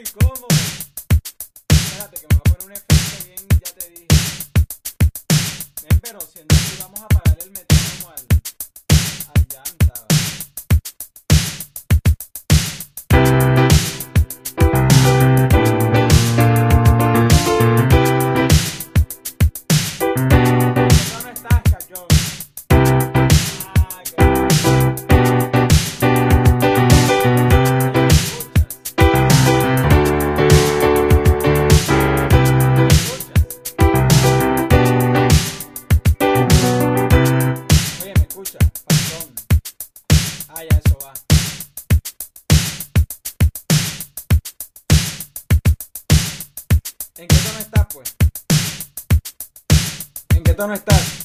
muy cómodo. Espérate que me voy a poner un efecto bien, ya te dije. Ven, pero siendo así vamos a apagar el metrónomo al llanta. ¿Dónde no estás, cachón? Ay, qué Oye, me escucha, perdón. Ah, ya eso va. ¿En qué tono estás, pues? ¿En qué tono estás?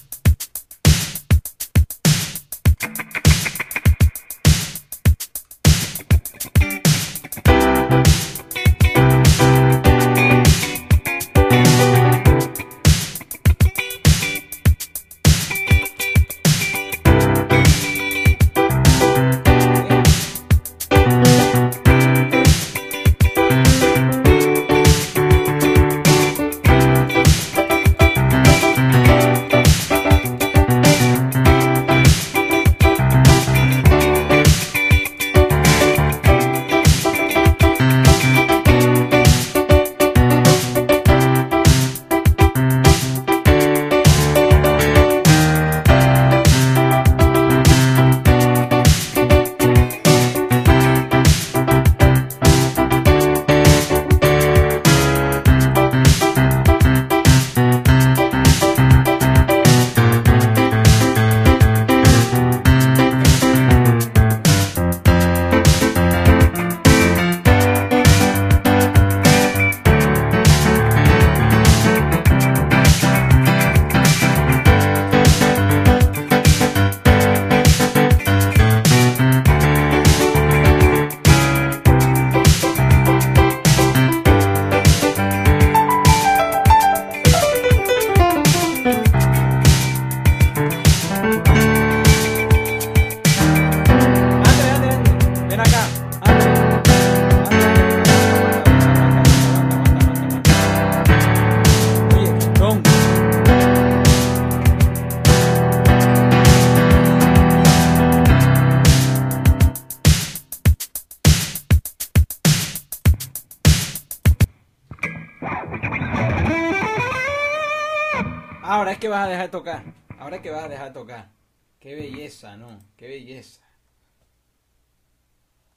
Ven acá. Oye, Don. Ahora es que vas a dejar de tocar. Ahora es que vas a dejar de tocar. Qué belleza, ¿no? Qué belleza.